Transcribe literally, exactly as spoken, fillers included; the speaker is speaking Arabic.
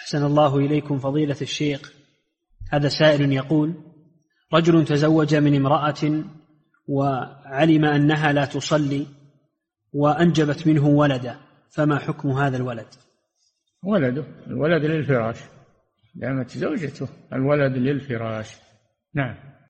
أحسن الله إليكم فضيلة الشيخ. هذا سائل يقول: رجل تزوج من امرأة وعلم أنها لا تصلي وأنجبت منه ولدا، فما حكم هذا الولد؟ ولده الولد للفراش، دامت زوجته الولد للفراش. نعم.